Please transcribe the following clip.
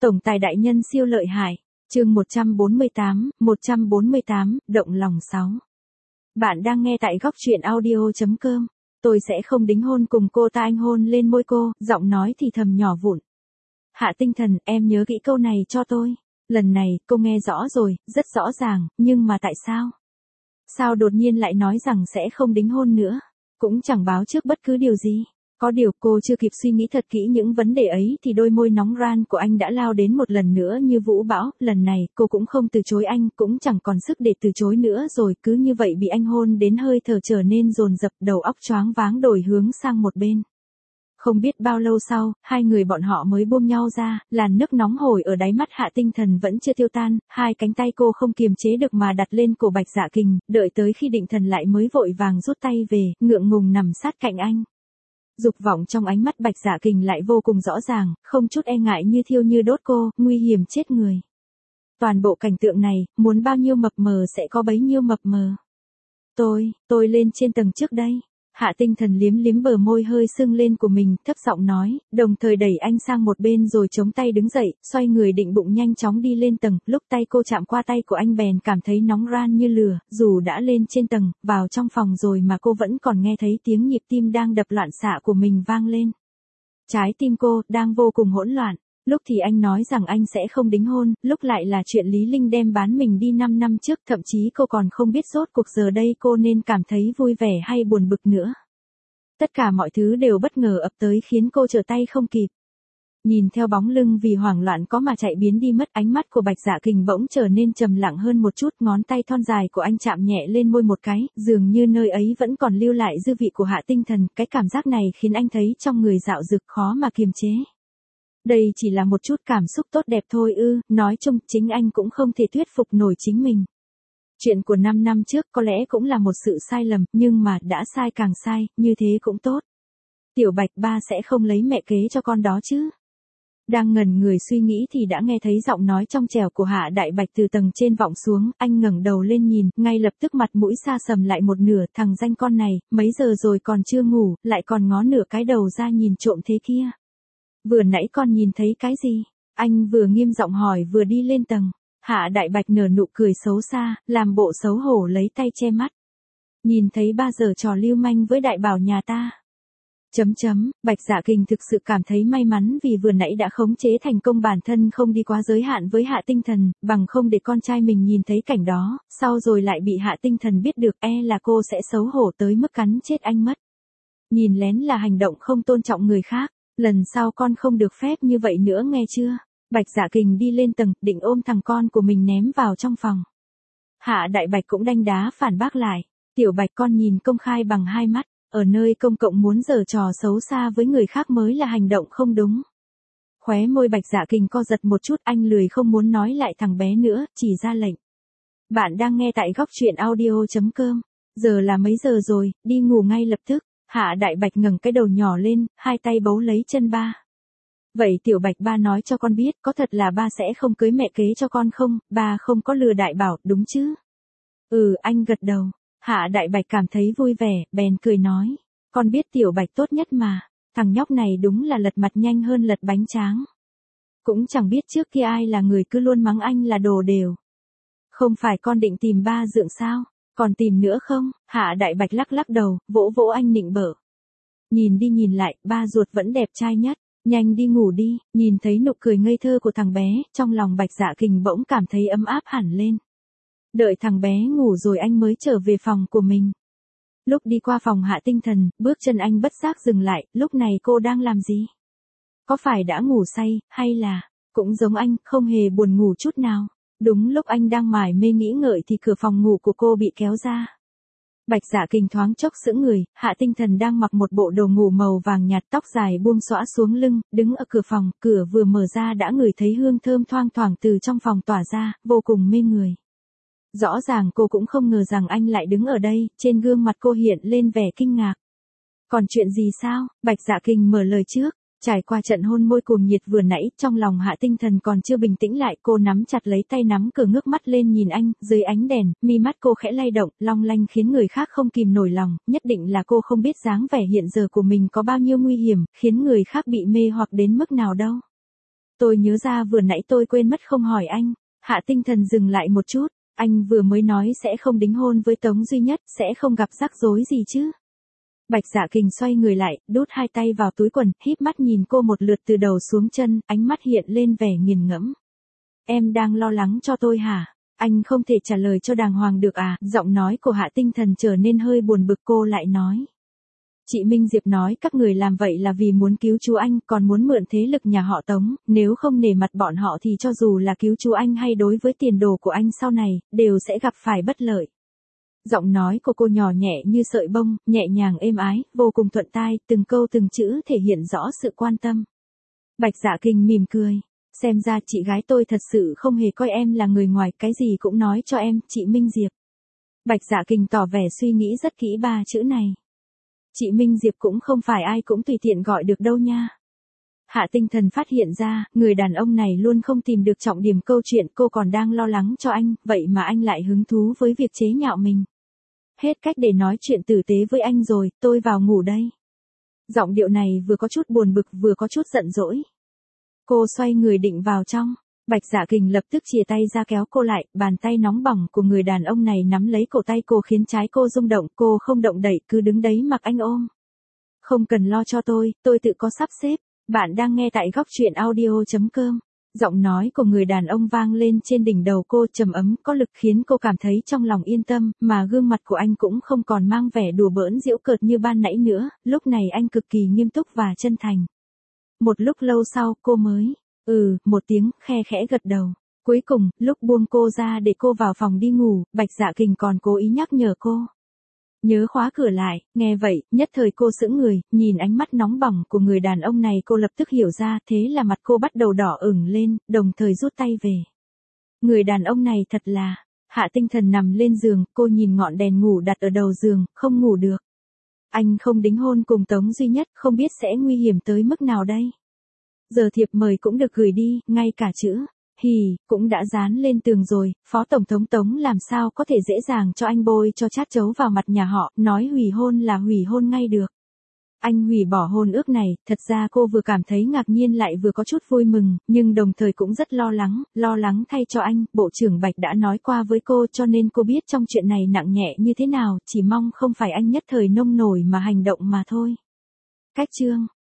Tổng tài đại nhân siêu lợi hại. Chương 148, động lòng 6. Bạn đang nghe tại góc truyện audio.com. Tôi sẽ không đính hôn cùng cô ta, anh hôn lên môi cô, giọng nói thì thầm nhỏ vụn. Hạ Tinh Thần, em nhớ kỹ câu này cho tôi. Lần này, cô nghe rõ rồi, rất rõ ràng, nhưng mà tại sao? Sao đột nhiên lại nói rằng sẽ không đính hôn nữa? Cũng chẳng báo trước bất cứ điều gì. Có điều cô chưa kịp suy nghĩ thật kỹ những vấn đề ấy thì đôi môi nóng ran của anh đã lao đến một lần nữa như vũ bão. Lần này cô cũng không từ chối anh, cũng chẳng còn sức để từ chối nữa rồi. Cứ như vậy bị anh hôn đến hơi thở trở nên dồn dập, đầu óc choáng váng đổi hướng sang một bên. Không biết bao lâu sau, hai người bọn họ mới buông nhau ra, làn nước nóng hổi ở đáy mắt Hạ Tinh Thần vẫn chưa tiêu tan, hai cánh tay cô không kiềm chế được mà đặt lên cổ Bạch Dạ Kình, đợi tới khi định thần lại mới vội vàng rút tay về, ngượng ngùng nằm sát cạnh anh. Dục vọng trong ánh mắt Bạch Dạ Kình lại vô cùng rõ ràng, không chút e ngại như thiêu như đốt cô, nguy hiểm chết người. Toàn bộ cảnh tượng này, muốn bao nhiêu mập mờ sẽ có bấy nhiêu mập mờ. Tôi lên trên tầng trước đây. Hạ Tinh Thần liếm liếm bờ môi hơi sưng lên của mình, thấp giọng nói, đồng thời đẩy anh sang một bên rồi chống tay đứng dậy, xoay người định bụng nhanh chóng đi lên tầng, lúc tay cô chạm qua tay của anh bèn cảm thấy nóng ran như lửa, dù đã lên trên tầng, vào trong phòng rồi mà cô vẫn còn nghe thấy tiếng nhịp tim đang đập loạn xạ của mình vang lên. Trái tim cô, đang vô cùng hỗn loạn. Lúc thì anh nói rằng anh sẽ không đính hôn, lúc lại là chuyện Lý Linh đem bán mình đi 5 năm trước, thậm chí cô còn không biết rốt cuộc giờ đây cô nên cảm thấy vui vẻ hay buồn bực nữa. Tất cả mọi thứ đều bất ngờ ập tới khiến cô trở tay không kịp. Nhìn theo bóng lưng vì hoảng loạn có mà chạy biến đi mất, ánh mắt của Bạch Dạ Kình bỗng trở nên trầm lặng hơn một chút, ngón tay thon dài của anh chạm nhẹ lên môi một cái, dường như nơi ấy vẫn còn lưu lại dư vị của Hạ Tinh Thần, cái cảm giác này khiến anh thấy trong người dạo dực khó mà kiềm chế. Đây chỉ là một chút cảm xúc tốt đẹp thôi ư, nói chung chính anh cũng không thể thuyết phục nổi chính mình. Chuyện của 5 năm trước có lẽ cũng là một sự sai lầm, nhưng mà đã sai càng sai, như thế cũng tốt. Tiểu Bạch ba sẽ không lấy mẹ kế cho con đó chứ. Đang ngẩn người suy nghĩ thì đã nghe thấy giọng nói trong trẻo của Hạ Đại Bạch từ tầng trên vọng xuống, anh ngẩng đầu lên nhìn, ngay lập tức mặt mũi xa sầm lại một nửa, thằng danh con này, mấy giờ rồi còn chưa ngủ, lại còn ngó nửa cái đầu ra nhìn trộm thế kia. Vừa nãy con nhìn thấy cái gì? Anh vừa nghiêm giọng hỏi vừa đi lên tầng. Hạ Đại Bạch nở nụ cười xấu xa, làm bộ xấu hổ lấy tay che mắt. Nhìn thấy ba giờ trò lưu manh với đại bảo nhà ta. Bạch Dạ Kình thực sự cảm thấy may mắn vì vừa nãy đã khống chế thành công bản thân không đi quá giới hạn với Hạ Tinh Thần, bằng không để con trai mình nhìn thấy cảnh đó, sau rồi lại bị Hạ Tinh Thần biết được là cô sẽ xấu hổ tới mức cắn chết anh mất. Nhìn lén là hành động không tôn trọng người khác. Lần sau con không được phép như vậy nữa nghe chưa? Bạch Dạ Kình đi lên tầng, định ôm thằng con của mình ném vào trong phòng. Hạ Đại Bạch cũng đanh đá phản bác lại. Tiểu Bạch con nhìn công khai bằng hai mắt, ở nơi công cộng muốn giở trò xấu xa với người khác mới là hành động không đúng. Khóe môi Bạch Dạ Kình co giật một chút, anh lười không muốn nói lại thằng bé nữa, chỉ ra lệnh. Bạn đang nghe tại góc truyện audio.com. Giờ là mấy giờ rồi, đi ngủ ngay lập tức. Hạ Đại Bạch ngẩng cái đầu nhỏ lên, hai tay bấu lấy chân ba. Vậy Tiểu Bạch ba nói cho con biết, có thật là ba sẽ không cưới mẹ kế cho con không, ba không có lừa đại bảo, đúng chứ? Anh gật đầu. Hạ Đại Bạch cảm thấy vui vẻ, bèn cười nói. Con biết Tiểu Bạch tốt nhất mà, thằng nhóc này đúng là lật mặt nhanh hơn lật bánh tráng. Cũng chẳng biết trước kia ai là người cứ luôn mắng anh là đồ đều. Không phải con định tìm ba dượng sao? Còn tìm nữa không? Hạ Đại Bạch lắc lắc đầu, vỗ vỗ anh nịnh bợ. Nhìn đi nhìn lại, ba ruột vẫn đẹp trai nhất. Nhanh đi ngủ đi. Nhìn thấy nụ cười ngây thơ của thằng bé, trong lòng Bạch Dạ Kình bỗng cảm thấy ấm áp hẳn lên. Đợi thằng bé ngủ rồi anh mới trở về phòng của mình. Lúc đi qua phòng Hạ Tinh Thần, bước chân anh bất giác dừng lại, lúc này cô đang làm gì? Có phải đã ngủ say, hay là, cũng giống anh, không hề buồn ngủ chút nào. Đúng lúc anh đang mải mê nghĩ ngợi thì cửa phòng ngủ của cô bị kéo ra. Bạch Dạ Kình thoáng chốc sững người, Hạ Tinh Thần đang mặc một bộ đồ ngủ màu vàng nhạt, tóc dài buông xõa xuống lưng, đứng ở cửa phòng, cửa vừa mở ra đã ngửi thấy hương thơm thoang thoảng từ trong phòng tỏa ra, vô cùng mê người. Rõ ràng cô cũng không ngờ rằng anh lại đứng ở đây, trên gương mặt cô hiện lên vẻ kinh ngạc. Còn chuyện gì sao? Bạch Dạ Kình mở lời trước. Trải qua trận hôn môi cuồng nhiệt vừa nãy, trong lòng Hạ Tinh Thần còn chưa bình tĩnh lại, cô nắm chặt lấy tay nắm cửa ngước mắt lên nhìn anh, dưới ánh đèn, mi mắt cô khẽ lay động, long lanh khiến người khác không kìm nổi lòng, nhất định là cô không biết dáng vẻ hiện giờ của mình có bao nhiêu nguy hiểm, khiến người khác bị mê hoặc đến mức nào đâu. tôi nhớ ra vừa nãy tôi quên mất không hỏi anh. Hạ Tinh Thần dừng lại một chút, anh vừa mới nói sẽ không đính hôn với Tống Duy Nhất, sẽ không gặp rắc rối gì chứ. Bạch Dạ Kình xoay người lại, đút hai tay vào túi quần, híp mắt nhìn cô một lượt từ đầu xuống chân, ánh mắt hiện lên vẻ nghiền ngẫm. Em đang lo lắng cho tôi hả? Anh không thể trả lời cho đàng hoàng được à? Giọng nói của Hạ Tinh Thần trở nên hơi buồn bực, cô lại nói. Chị Minh Diệp nói các người làm vậy là vì muốn cứu chú anh, còn muốn mượn thế lực nhà họ Tống, nếu không nể mặt bọn họ thì cho dù là cứu chú anh hay đối với tiền đồ của anh sau này, đều sẽ gặp phải bất lợi. Giọng nói của cô nhỏ nhẹ như sợi bông, nhẹ nhàng êm ái, vô cùng thuận tai, từng câu từng chữ thể hiện rõ sự quan tâm. Bạch Dạ Kình mỉm cười. Xem ra chị gái tôi thật sự không hề coi em là người ngoài, cái gì cũng nói cho em, chị Minh Diệp. Bạch Dạ Kình tỏ vẻ suy nghĩ rất kỹ ba chữ này. Chị Minh Diệp cũng không phải ai cũng tùy tiện gọi được đâu nha. Hạ Tinh Thần phát hiện ra, người đàn ông này luôn không tìm được trọng điểm câu chuyện, cô còn đang lo lắng cho anh, vậy mà anh lại hứng thú với việc chế nhạo mình. Hết cách để nói chuyện tử tế với anh rồi, tôi vào ngủ đây. Giọng điệu này vừa có chút buồn bực vừa có chút giận dỗi. Cô xoay người định vào trong. Bạch Dạ Kình lập tức chìa tay ra kéo cô lại, bàn tay nóng bỏng của người đàn ông này nắm lấy cổ tay cô khiến trái cô rung động, cô không động đậy cứ đứng đấy mặc anh ôm. Không cần lo cho tôi tự có sắp xếp. Bạn đang nghe tại góc truyện audio.com. Giọng nói của người đàn ông vang lên trên đỉnh đầu cô trầm ấm có lực khiến cô cảm thấy trong lòng yên tâm, mà gương mặt của anh cũng không còn mang vẻ đùa bỡn giễu cợt như ban nãy nữa, lúc này anh cực kỳ nghiêm túc và chân thành. Một lúc lâu sau cô mới, một tiếng, khe khẽ gật đầu. Cuối cùng, lúc buông cô ra để cô vào phòng đi ngủ, Bạch Dạ Kình còn cố ý nhắc nhở cô. Nhớ khóa cửa lại, nghe vậy, nhất thời cô sững người, nhìn ánh mắt nóng bỏng của người đàn ông này cô lập tức hiểu ra, thế là mặt cô bắt đầu đỏ ửng lên, đồng thời rút tay về. Người đàn ông này thật là, Hạ Tinh Thần nằm lên giường, cô nhìn ngọn đèn ngủ đặt ở đầu giường, không ngủ được. Anh không đính hôn cùng Tống Duy Nhất, không biết sẽ nguy hiểm tới mức nào đây. Giờ thiệp mời cũng được gửi đi, ngay cả chữ hì cũng đã dán lên tường rồi, Phó Tổng thống Tống làm sao có thể dễ dàng cho anh bôi cho chát chấu vào mặt nhà họ, nói hủy hôn là hủy hôn ngay được. Anh hủy bỏ hôn ước này, thật ra cô vừa cảm thấy ngạc nhiên lại vừa có chút vui mừng, nhưng đồng thời cũng rất lo lắng thay cho anh, Bộ trưởng Bạch đã nói qua với cô cho nên cô biết trong chuyện này nặng nhẹ như thế nào, chỉ mong không phải anh nhất thời nông nổi mà hành động mà thôi. Cách chương